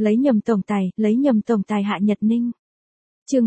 lấy nhầm tổng tài Hạ Nhật Ninh. Chương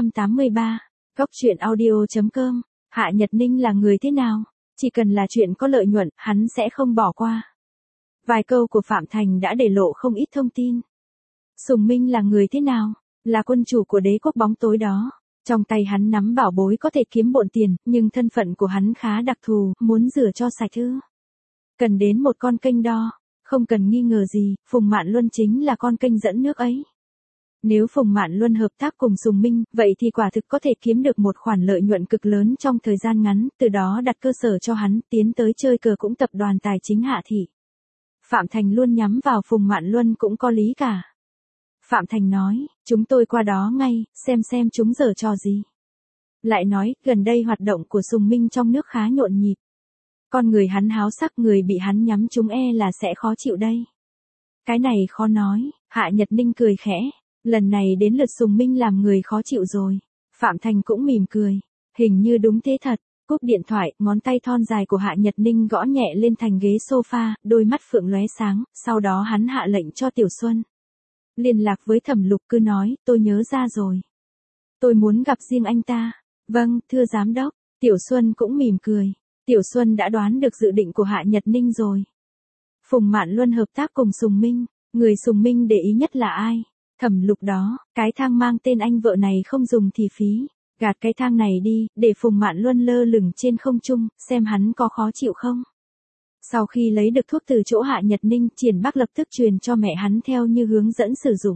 483, Góc truyện audio.com. Hạ Nhật Ninh là người thế nào? Chỉ cần là chuyện có lợi nhuận, hắn sẽ không bỏ qua. Vài câu của Phạm Thành đã để lộ không ít thông tin. Sùng Minh là người thế nào? Là quân chủ của đế quốc bóng tối đó. Trong tay hắn nắm bảo bối có thể kiếm bộn tiền, nhưng thân phận của hắn khá đặc thù, muốn rửa cho sạch thứ. Cần đến một con kênh đo. Không cần nghi ngờ gì, Phùng Mạn Luân chính là con kênh dẫn nước ấy. Nếu Phùng Mạn Luân hợp tác cùng Sùng Minh, vậy thì quả thực có thể kiếm được một khoản lợi nhuận cực lớn trong thời gian ngắn, từ đó đặt cơ sở cho hắn tiến tới chơi cờ cũng tập đoàn tài chính Hạ Thị. Phạm Thành luôn nhắm vào Phùng Mạn Luân cũng có lý cả. Phạm Thành nói, chúng tôi qua đó ngay, xem chúng giở trò gì. Lại nói, gần đây hoạt động của Sùng Minh trong nước khá nhộn nhịp. Con người hắn háo sắc, người bị hắn nhắm trúng là sẽ khó chịu đây. Cái này khó nói, Hạ Nhật Ninh cười khẽ. Lần này đến lượt Sùng Minh làm người khó chịu rồi. Phạm Thành cũng mỉm cười. Hình như đúng thế thật. Cúp điện thoại, ngón tay thon dài của Hạ Nhật Ninh gõ nhẹ lên thành ghế sofa, đôi mắt phượng lóe sáng, sau đó hắn hạ lệnh cho Tiểu Xuân. Liên lạc với Thẩm Lục, cứ nói, tôi nhớ ra rồi. Tôi muốn gặp riêng anh ta. Vâng, thưa giám đốc. Tiểu Xuân cũng mỉm cười. Tiểu Xuân đã đoán được dự định của Hạ Nhật Ninh rồi. Phùng Mạn Luân hợp tác cùng Sùng Minh, người Sùng Minh để ý nhất là ai? Thẩm Lục đó, cái thang mang tên anh vợ này không dùng thì phí. Gạt cái thang này đi, để Phùng Mạn Luân lơ lửng trên không trung, xem hắn có khó chịu không. Sau khi lấy được thuốc từ chỗ Hạ Nhật Ninh, Triển Bắc lập tức truyền cho mẹ hắn theo như hướng dẫn sử dụng.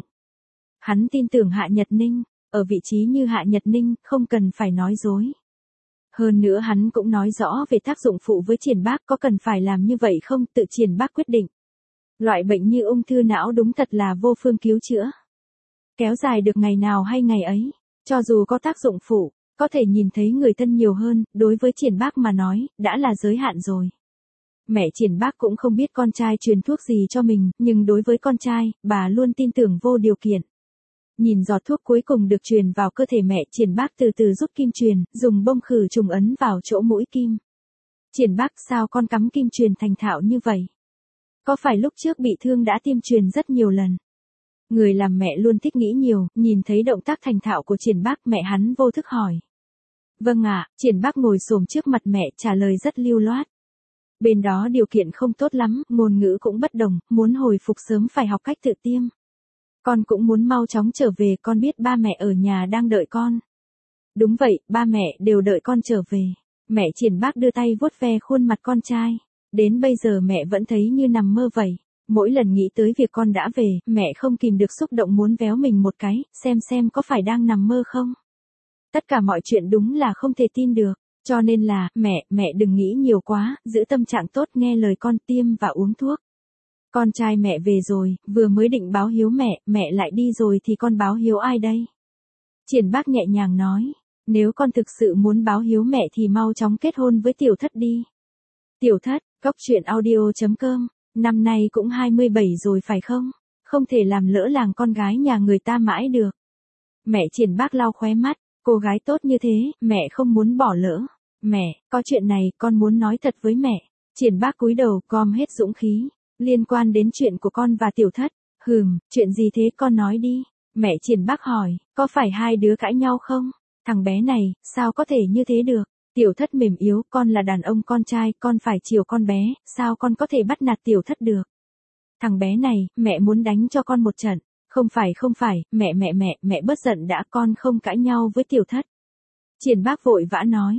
Hắn tin tưởng Hạ Nhật Ninh, ở vị trí như Hạ Nhật Ninh, không cần phải nói dối. Hơn nữa hắn cũng nói rõ về tác dụng phụ với Triển Bắc, có cần phải làm như vậy không, tự Triển Bắc quyết định. Loại bệnh như ung thư não đúng thật là vô phương cứu chữa. Kéo dài được ngày nào hay ngày ấy, cho dù có tác dụng phụ, có thể nhìn thấy người thân nhiều hơn, đối với Triển Bắc mà nói, đã là giới hạn rồi. Mẹ Triển Bắc cũng không biết con trai truyền thuốc gì cho mình, nhưng đối với con trai, bà luôn tin tưởng vô điều kiện. Nhìn giọt thuốc cuối cùng được truyền vào cơ thể mẹ, Triển Bắc từ từ rút kim truyền, dùng bông khử trùng ấn vào chỗ mũi kim. Triển Bắc, sao con cắm kim truyền thành thạo như vậy? Có phải lúc trước bị thương đã tiêm truyền rất nhiều lần? Người làm mẹ luôn thích nghĩ nhiều, nhìn thấy động tác thành thạo của Triển Bắc, mẹ hắn vô thức hỏi. Vâng ạ, Triển Bắc ngồi xổm trước mặt mẹ, trả lời rất lưu loát. Bên đó điều kiện không tốt lắm, ngôn ngữ cũng bất đồng, muốn hồi phục sớm phải học cách tự tiêm. Con cũng muốn mau chóng trở về, con biết ba mẹ ở nhà đang đợi con. Đúng vậy, ba mẹ đều đợi con trở về. Mẹ Triển Bắc đưa tay vuốt ve khuôn mặt con trai. Đến bây giờ mẹ vẫn thấy như nằm mơ vậy. Mỗi lần nghĩ tới việc con đã về, mẹ không kìm được xúc động muốn véo mình một cái, xem có phải đang nằm mơ không. Tất cả mọi chuyện đúng là không thể tin được. Cho nên là, mẹ đừng nghĩ nhiều quá, giữ tâm trạng tốt, nghe lời con, tiêm và uống thuốc. Con trai mẹ về rồi, vừa mới định báo hiếu mẹ lại đi rồi thì con báo hiếu ai đây? Triển Bắc nhẹ nhàng nói, nếu con thực sự muốn báo hiếu mẹ thì mau chóng kết hôn với Tiểu Thất đi. Tiểu Thất, Góc truyện audio.com, năm nay cũng 27 rồi phải không? Không thể làm lỡ làng con gái nhà người ta mãi được. Mẹ Triển Bắc lau khóe mắt, cô gái tốt như thế, mẹ không muốn bỏ lỡ. Mẹ, có chuyện này, con muốn nói thật với mẹ. Triển Bắc cúi đầu, gom hết dũng khí. Liên quan đến chuyện của con và Tiểu Thất. Chuyện gì thế, con nói đi. Mẹ Triển Bắc hỏi, có phải hai đứa cãi nhau không? Thằng bé này, sao có thể như thế được? Tiểu Thất mềm yếu, con là đàn ông con trai, con phải chiều con bé, sao con có thể bắt nạt Tiểu Thất được? Thằng bé này, mẹ muốn đánh cho con một trận. Không phải, mẹ bớt giận đã, con không cãi nhau với Tiểu Thất. Triển Bắc vội vã nói.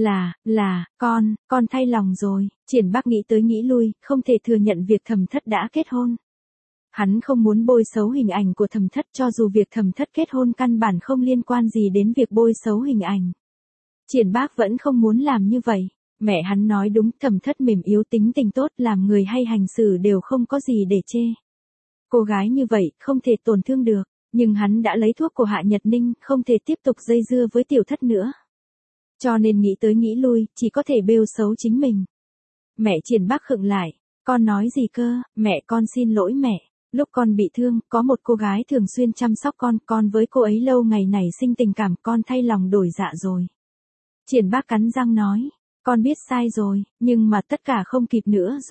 Con thay lòng rồi. Triển Bắc nghĩ tới nghĩ lui, không thể thừa nhận việc Thẩm Thất đã kết hôn. Hắn không muốn bôi xấu hình ảnh của Thẩm Thất, cho dù việc Thẩm Thất kết hôn căn bản không liên quan gì đến việc bôi xấu hình ảnh. Triển Bắc vẫn không muốn làm như vậy. Mẹ hắn nói đúng, Thẩm Thất mềm yếu, tính tình tốt, làm người hay hành xử đều không có gì để chê. Cô gái như vậy, không thể tổn thương được, nhưng hắn đã lấy thuốc của Hạ Nhật Ninh, không thể tiếp tục dây dưa với Tiểu Thất nữa. Cho nên nghĩ tới nghĩ lui, chỉ có thể bêu xấu chính mình. Mẹ Triển Bắc khựng lại, con nói gì cơ? Mẹ, con xin lỗi mẹ. Lúc con bị thương, có một cô gái thường xuyên chăm sóc con với cô ấy lâu ngày nảy sinh tình cảm, con thay lòng đổi dạ rồi. Triển Bắc cắn răng nói, con biết sai rồi, nhưng mà tất cả không kịp nữa rồi.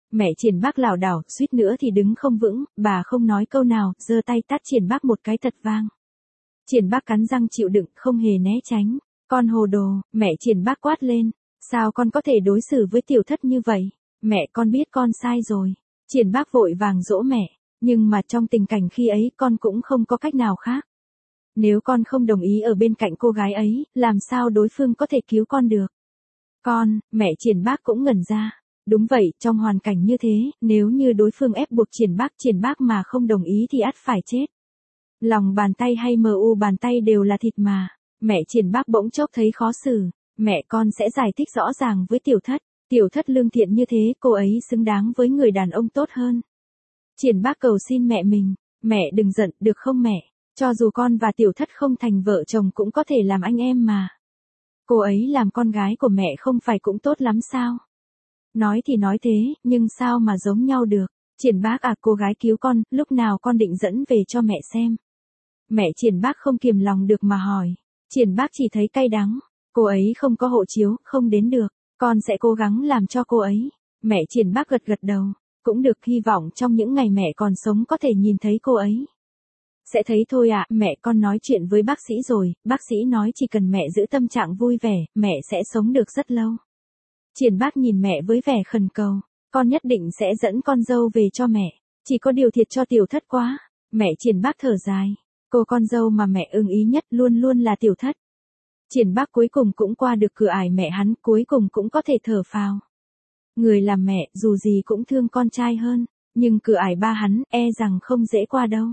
Mẹ Triển Bác lảo đảo, suýt nữa thì đứng không vững, bà không nói câu nào, giơ tay tát Triển Bác một cái thật vang. Triển Bác cắn răng chịu đựng, không hề né tránh. Con hồ đồ, mẹ Triển Bác quát lên. Sao con có thể đối xử với tiểu thất như vậy? Mẹ con biết con sai rồi. Triển Bác vội vàng dỗ mẹ. Nhưng mà trong tình cảnh khi ấy con cũng không có cách nào khác. Nếu con không đồng ý ở bên cạnh cô gái ấy, làm sao đối phương có thể cứu con được? Con, mẹ Triển Bác cũng ngẩn ra. Đúng vậy, trong hoàn cảnh như thế, nếu như đối phương ép buộc Triển Bác mà không đồng ý thì ắt phải chết. Lòng bàn tay hay mu bàn tay đều là thịt mà. Mẹ Triển Bác bỗng chốc thấy khó xử. Mẹ con sẽ giải thích rõ ràng với tiểu thất. Tiểu thất lương thiện như thế, cô ấy xứng đáng với người đàn ông tốt hơn. Triển Bác cầu xin mẹ mình. Mẹ đừng giận, được không mẹ? Cho dù con và tiểu thất không thành vợ chồng cũng có thể làm anh em mà. Cô ấy làm con gái của mẹ không phải cũng tốt lắm sao? Nói thì nói thế, nhưng sao mà giống nhau được? Triển Bác à, cô gái cứu con, lúc nào con định dẫn về cho mẹ xem? Mẹ Triển Bác không kiềm lòng được mà hỏi. Triển Bác chỉ thấy cay đắng. Cô ấy không có hộ chiếu, không đến được. Con sẽ cố gắng làm cho cô ấy. Mẹ Triển Bác gật gật đầu. Cũng được, hy vọng trong những ngày mẹ còn sống có thể nhìn thấy cô ấy. Sẽ thấy thôi ạ, mẹ con nói chuyện với bác sĩ rồi, bác sĩ nói chỉ cần mẹ giữ tâm trạng vui vẻ, mẹ sẽ sống được rất lâu. Triển Bác nhìn mẹ với vẻ khẩn cầu, con nhất định sẽ dẫn con dâu về cho mẹ, chỉ có điều thiệt cho tiểu thất quá. Mẹ Triển Bác thở dài, cô con dâu mà mẹ ưng ý nhất luôn luôn là tiểu thất. Triển Bác cuối cùng cũng qua được cửa ải mẹ hắn, cuối cùng cũng có thể thở phào. Người làm mẹ dù gì cũng thương con trai hơn, nhưng cửa ải ba hắn e rằng không dễ qua đâu.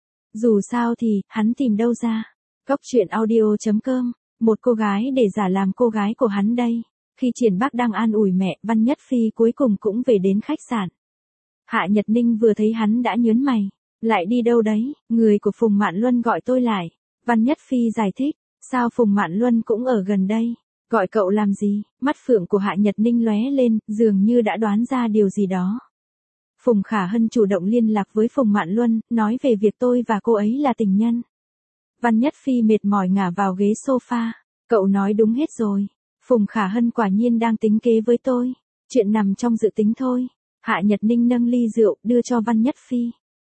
Dù sao thì, hắn tìm đâu ra. Góc truyện audio.com, một cô gái để giả làm cô gái của hắn đây. Khi Triển Bác đang an ủi mẹ, Văn Nhất Phi cuối cùng cũng về đến khách sạn. Hạ Nhật Ninh vừa thấy hắn đã nhớn mày. Lại đi đâu đấy, người của Phùng Mạn Luân gọi tôi lại. Văn Nhất Phi giải thích, sao Phùng Mạn Luân cũng ở gần đây. Gọi cậu làm gì? Mắt phượng của Hạ Nhật Ninh lóe lên, dường như đã đoán ra điều gì đó. Phùng Khả Hân chủ động liên lạc với Phùng Mạn Luân, nói về việc tôi và cô ấy là tình nhân. Văn Nhất Phi mệt mỏi ngả vào ghế sofa. Cậu nói đúng hết rồi. Phùng Khả Hân quả nhiên đang tính kế với tôi. Chuyện nằm trong dự tính thôi. Hạ Nhật Ninh nâng ly rượu, đưa cho Văn Nhất Phi.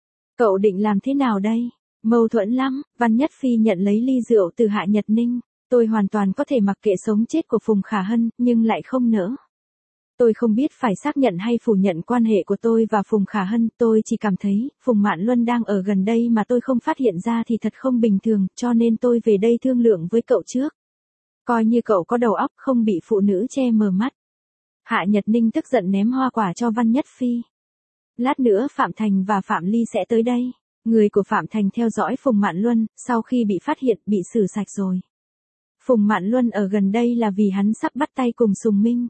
Cậu định làm thế nào đây? Mâu thuẫn lắm. Văn Nhất Phi nhận lấy ly rượu từ Hạ Nhật Ninh. Tôi hoàn toàn có thể mặc kệ sống chết của Phùng Khả Hân, nhưng lại không nỡ. Tôi không biết phải xác nhận hay phủ nhận quan hệ của tôi và Phùng Khả Hân, tôi chỉ cảm thấy, Phùng Mạn Luân đang ở gần đây mà tôi không phát hiện ra thì thật không bình thường, cho nên tôi về đây thương lượng với cậu trước. Coi như cậu có đầu óc không bị phụ nữ che mờ mắt. Hạ Nhật Ninh tức giận ném hoa quả cho Văn Nhất Phi. Lát nữa Phạm Thành và Phạm Ly sẽ tới đây. Người của Phạm Thành theo dõi Phùng Mạn Luân, sau khi bị phát hiện, bị xử sạch rồi. Phùng Mạn Luân ở gần đây là vì hắn sắp bắt tay cùng Sùng Minh.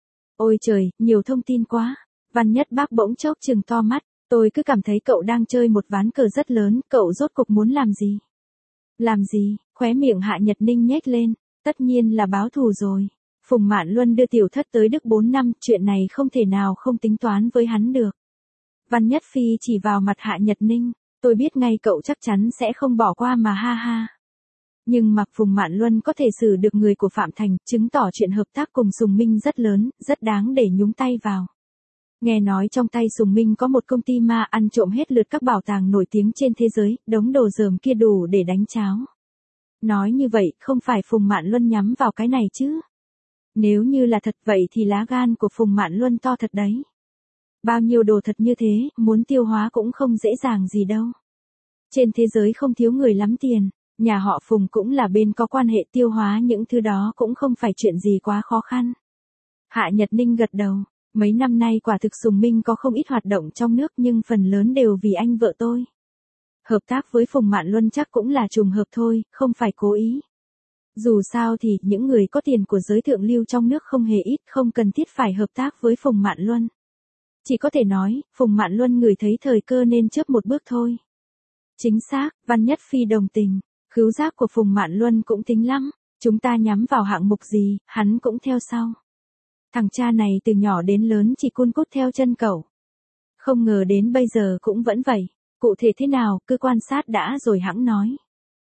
Ôi trời, nhiều thông tin quá. Văn Nhất Bác bỗng chốc trừng to mắt. Tôi cứ cảm thấy cậu đang chơi một ván cờ rất lớn, cậu rốt cục muốn làm gì? Làm gì? Khóe miệng Hạ Nhật Ninh nhếch lên. Tất nhiên là báo thù rồi. Phùng Mạn Luân đưa tiểu thất tới Đức 4 năm, chuyện này không thể nào không tính toán với hắn được. Văn Nhất Phi chỉ vào mặt Hạ Nhật Ninh. Tôi biết ngay cậu chắc chắn sẽ không bỏ qua mà ha ha. Nhưng mà Phùng Mạn Luân có thể xử được người của Phạm Thành, chứng tỏ chuyện hợp tác cùng Sùng Minh rất lớn, rất đáng để nhúng tay vào. Nghe nói trong tay Sùng Minh có một công ty ma ăn trộm hết lượt các bảo tàng nổi tiếng trên thế giới, đống đồ dởm kia đủ để đánh cháo. Nói như vậy, không phải Phùng Mạn Luân nhắm vào cái này chứ? Nếu như là thật vậy thì lá gan của Phùng Mạn Luân to thật đấy. Bao nhiêu đồ thật như thế, muốn tiêu hóa cũng không dễ dàng gì đâu. Trên thế giới không thiếu người lắm tiền. Nhà họ Phùng cũng là bên có quan hệ, tiêu hóa những thứ đó cũng không phải chuyện gì quá khó khăn. Hạ Nhật Ninh gật đầu. Mấy năm nay quả thực Sùng Minh có không ít hoạt động trong nước nhưng phần lớn đều vì anh vợ tôi. Hợp tác với Phùng Mạn Luân chắc cũng là trùng hợp thôi, không phải cố ý. Dù sao thì những người có tiền của giới thượng lưu trong nước không hề ít, không cần thiết phải hợp tác với Phùng Mạn Luân. Chỉ có thể nói, Phùng Mạn Luân ngửi thấy thời cơ nên chớp một bước thôi. Chính xác, Văn Nhất Phi đồng tình. Khứu giác của Phùng Mạn Luân cũng tính lắm, chúng ta nhắm vào hạng mục gì, hắn cũng theo sau. Thằng cha này từ nhỏ đến lớn chỉ cun cút theo chân cậu. Không ngờ đến bây giờ cũng vẫn vậy, cụ thể thế nào, cứ quan sát đã rồi hẵng nói.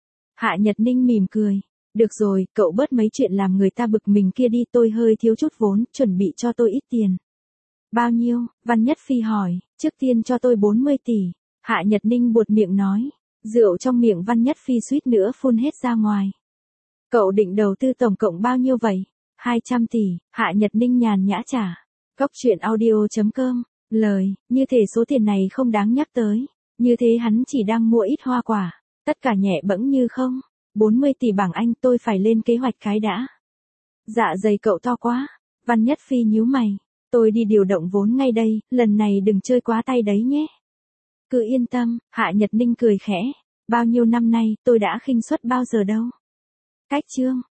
Hạ Nhật Ninh mỉm cười, được rồi, cậu bớt mấy chuyện làm người ta bực mình kia đi, tôi hơi thiếu chút vốn, chuẩn bị cho tôi ít tiền. Bao nhiêu? Văn Nhất Phi hỏi, trước tiên cho tôi 40 tỷ. Hạ Nhật Ninh buột miệng nói. Rượu trong miệng Văn Nhất Phi suýt nữa phun hết ra ngoài. Cậu định đầu tư tổng cộng bao nhiêu vậy? 200 tỷ, Hạ Nhật Ninh nhàn nhã trả. Cốc truyện audio.com, lời, như thể số tiền này không đáng nhắc tới. Như thế hắn chỉ đang mua ít hoa quả. Tất cả nhẹ bẫng như không. 40 tỷ bảng Anh, tôi phải lên kế hoạch cái đã. Dạ dày cậu to quá. Văn Nhất Phi nhíu mày. Tôi đi điều động vốn ngay đây, lần này đừng chơi quá tay đấy nhé. Cứ yên tâm, Hạ Nhật Ninh cười khẽ. Bao nhiêu năm nay tôi đã khinh suất bao giờ đâu. Cách chương.